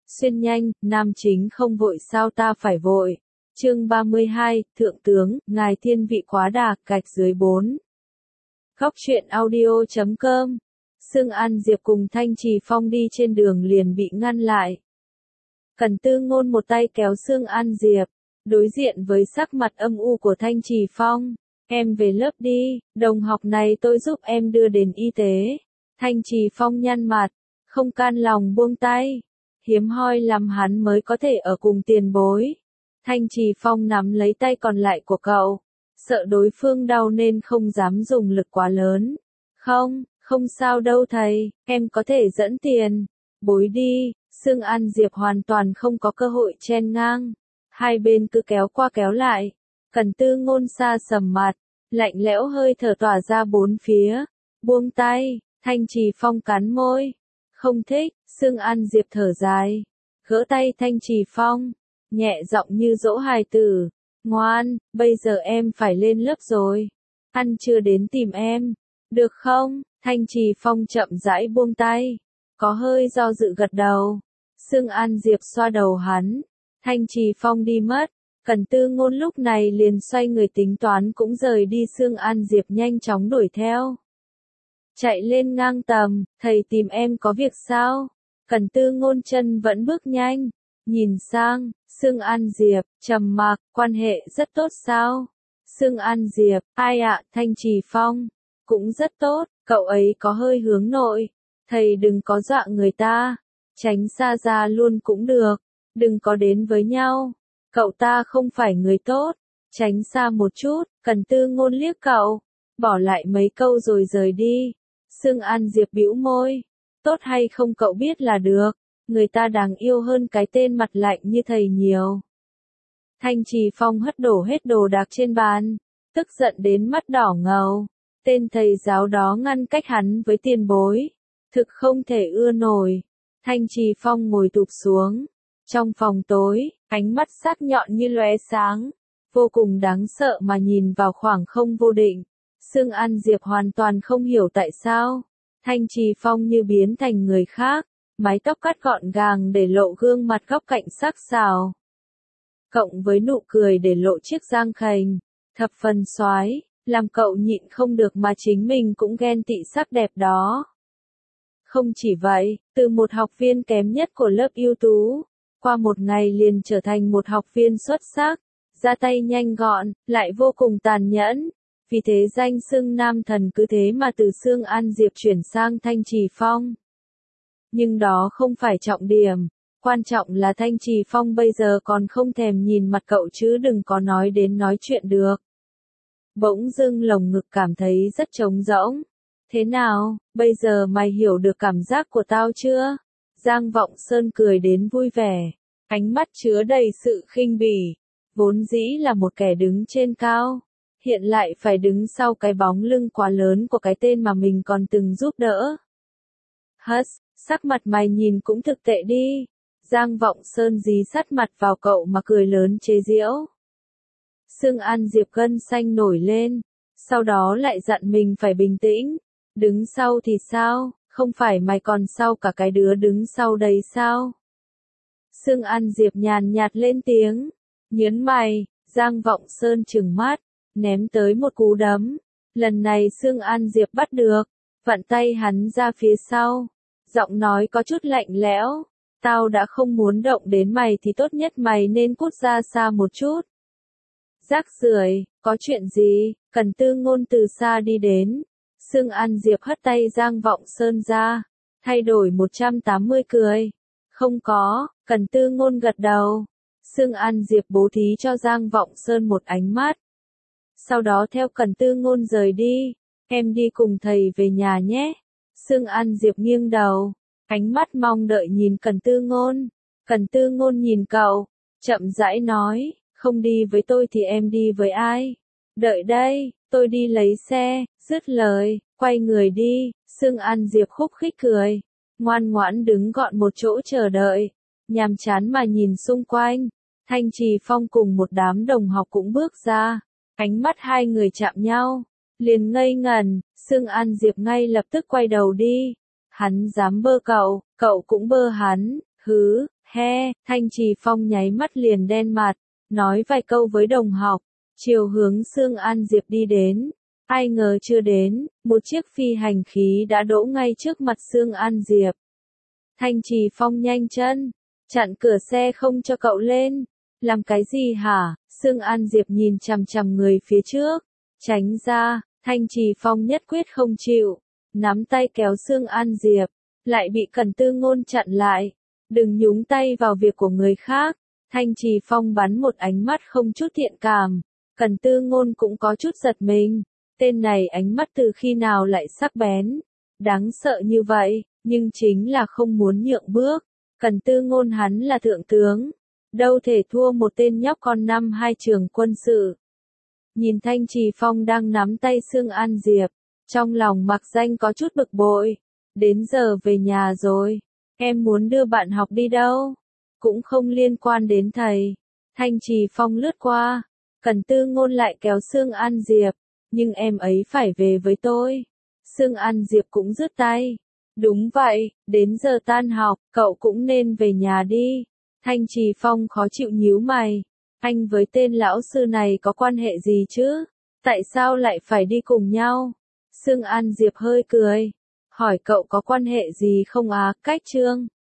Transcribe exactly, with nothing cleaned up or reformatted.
Xuyên nhanh, nam chính không vội sao ta phải vội. Chương ba mươi hai, Thượng tướng, ngài thiên vị quá đà, gạch dưới bốn. Góc truyện audio chấm com. Sương An Diệp cùng Thanh Trì Phong đi trên đường liền bị ngăn lại. Cẩn Tư Ngôn một tay kéo Sương An Diệp, đối diện với sắc mặt âm u của Thanh Trì Phong. Em về lớp đi, đồng học này tôi giúp em đưa đến y tế. Thanh Trì Phong nhăn mặt, không can lòng buông tay. Hiếm hoi lắm hắn mới có thể ở cùng tiền bối. Thanh Trì Phong nắm lấy tay còn lại của cậu, sợ đối phương đau nên không dám dùng lực quá lớn. Không, không sao đâu thầy, em có thể dẫn tiền. Bối đi, Sương An Diệp hoàn toàn không có cơ hội chen ngang. Hai bên cứ kéo qua kéo lại. Cẩn Tư Ngôn xa sầm mặt, lạnh lẽo hơi thở tỏa ra bốn phía. Buông tay, Thanh Trì Phong cắn môi. Không thích, Sương An Diệp thở dài. Gỡ tay Thanh Trì Phong, nhẹ giọng như dỗ hài tử. Ngoan, bây giờ em phải lên lớp rồi. Ăn chưa đến tìm em. Được không? Thanh Trì Phong chậm rãi buông tay. Có hơi do dự gật đầu. Sương An Diệp xoa đầu hắn. Thanh Trì Phong đi mất. Cẩn Tư Ngôn lúc này liền xoay người tính toán cũng rời đi. Sương An Diệp nhanh chóng đuổi theo. Chạy lên ngang tầm, thầy tìm em có việc sao? Cẩn Tư Ngôn chân vẫn bước nhanh. Nhìn sang, Sương An Diệp, trầm mặc, quan hệ rất tốt sao? Sương An Diệp, ai ạ, Thanh Trì Phong, cũng rất tốt, cậu ấy có hơi hướng nội. Thầy đừng có dọa người ta, tránh xa ra luôn cũng được, đừng có đến với nhau. Cậu ta không phải người tốt, tránh xa một chút. Cẩn Tư Ngôn liếc cậu, bỏ lại mấy câu rồi rời đi. Sương An Diệp bĩu môi, tốt hay không cậu biết là được. Người ta đáng yêu hơn cái tên mặt lạnh như thầy nhiều. Thanh Trì Phong hất đổ hết đồ đạc trên bàn, tức giận đến mắt đỏ ngầu. Tên thầy giáo đó ngăn cách hắn với tiền bối, thực không thể ưa nổi. Thanh Trì Phong ngồi tụp xuống. Trong phòng tối, ánh mắt sắc nhọn như lóe sáng, vô cùng đáng sợ mà nhìn vào khoảng không vô định. Sương An Diệp hoàn toàn không hiểu tại sao Thanh Trì Phong như biến thành người khác. Mái tóc cắt gọn gàng để lộ gương mặt góc cạnh sắc sảo, cộng với nụ cười để lộ chiếc răng khènh, thập phần soái, làm cậu nhịn không được mà chính mình cũng ghen tị sắc đẹp đó. Không chỉ vậy, từ một học viên kém nhất của lớp ưu tú, qua một ngày liền trở thành một học viên xuất sắc, ra tay nhanh gọn, lại vô cùng tàn nhẫn. Vì thế danh xưng nam thần cứ thế mà từ Sương An Diệp chuyển sang Thanh Trì Phong. Nhưng đó không phải trọng điểm, quan trọng là Thanh Trì Phong bây giờ còn không thèm nhìn mặt cậu chứ đừng có nói đến nói chuyện được. Bỗng dưng lồng ngực cảm thấy rất trống rỗng. Thế nào, bây giờ mày hiểu được cảm giác của tao chưa? Giang Vọng Sơn cười đến vui vẻ, ánh mắt chứa đầy sự khinh bỉ. Vốn dĩ là một kẻ đứng trên cao, hiện lại phải đứng sau cái bóng lưng quá lớn của cái tên mà mình còn từng giúp đỡ. Hất, sắc mặt mày nhìn cũng thực tệ đi. Giang Vọng Sơn dí sát mặt vào cậu mà cười lớn chế giễu. Sương An Diệp gân xanh nổi lên, sau đó lại dặn mình phải bình tĩnh. Đứng sau thì sao, không phải mày còn sau cả cái đứa đứng sau đấy sao? Sương An Diệp nhàn nhạt lên tiếng, nhớn mày. Giang Vọng Sơn trừng mắt, ném tới một cú đấm. Lần này Sương An Diệp bắt được, vặn tay hắn ra phía sau. Giọng nói có chút lạnh lẽo, tao đã không muốn động đến mày thì tốt nhất mày nên cút ra xa một chút. Rác rưởi, có chuyện gì? Cẩn Tư Ngôn từ xa đi đến. Sương An Diệp hất tay Giang Vọng Sơn ra, thay đổi một trăm tám mươi cười. Không có, Cẩn Tư Ngôn gật đầu. Sương An Diệp bố thí cho Giang Vọng Sơn một ánh mắt. Sau đó theo Cẩn Tư Ngôn rời đi. Em đi cùng thầy về nhà nhé. Sương An Diệp nghiêng đầu, ánh mắt mong đợi nhìn Cẩn Tư Ngôn. Cẩn Tư Ngôn nhìn cậu, chậm rãi nói, không đi với tôi thì em đi với ai? Đợi đây, tôi đi lấy xe. Dứt lời, quay người đi. Sương An Diệp khúc khích cười, ngoan ngoãn đứng gọn một chỗ chờ đợi, nhàm chán mà nhìn xung quanh. Thanh Trì Phong cùng một đám đồng học cũng bước ra, ánh mắt hai người chạm nhau, liền ngây ngẩn. Sương An Diệp ngay lập tức quay đầu đi. Hắn dám bơ cậu, cậu cũng bơ hắn, hứ, He, Thanh Trì Phong nháy mắt liền đen mặt, nói vài câu với đồng học, chiều hướng Sương An Diệp đi đến. Ai ngờ chưa đến, một chiếc phi hành khí đã đỗ ngay trước mặt Sương An Diệp. Thanh Trì Phong nhanh chân, chặn cửa xe không cho cậu lên. Làm cái gì hả? Sương An Diệp nhìn chằm chằm người phía trước. Tránh ra, Thanh Trì Phong nhất quyết không chịu. Nắm tay kéo Sương An Diệp, lại bị Cẩn Tư Ngôn chặn lại. Đừng nhúng tay vào việc của người khác. Thanh Trì Phong bắn một ánh mắt không chút thiện cảm. Cẩn Tư Ngôn cũng có chút giật mình. Tên này ánh mắt từ khi nào lại sắc bén. Đáng sợ như vậy, nhưng chính là không muốn nhượng bước. Cẩn Tư Ngôn hắn là thượng tướng. Đâu thể thua một tên nhóc con năm hai trường quân sự. Nhìn Thanh Trì Phong đang nắm tay Sương An Diệp. Trong lòng Mạc Danh có chút bực bội. Đến giờ về nhà rồi. Em muốn đưa bạn học đi đâu? Cũng không liên quan đến thầy. Thanh Trì Phong lướt qua. Cẩn Tư Ngôn lại kéo Sương An Diệp. Nhưng em ấy phải về với tôi. Sương An Diệp cũng rứt tay. Đúng vậy, đến giờ tan học, cậu cũng nên về nhà đi. Thanh Trì Phong khó chịu nhíu mày. Anh với tên lão sư này có quan hệ gì chứ? Tại sao lại phải đi cùng nhau? Sương An Diệp hơi cười. Hỏi cậu có quan hệ gì không á, Cách Trương?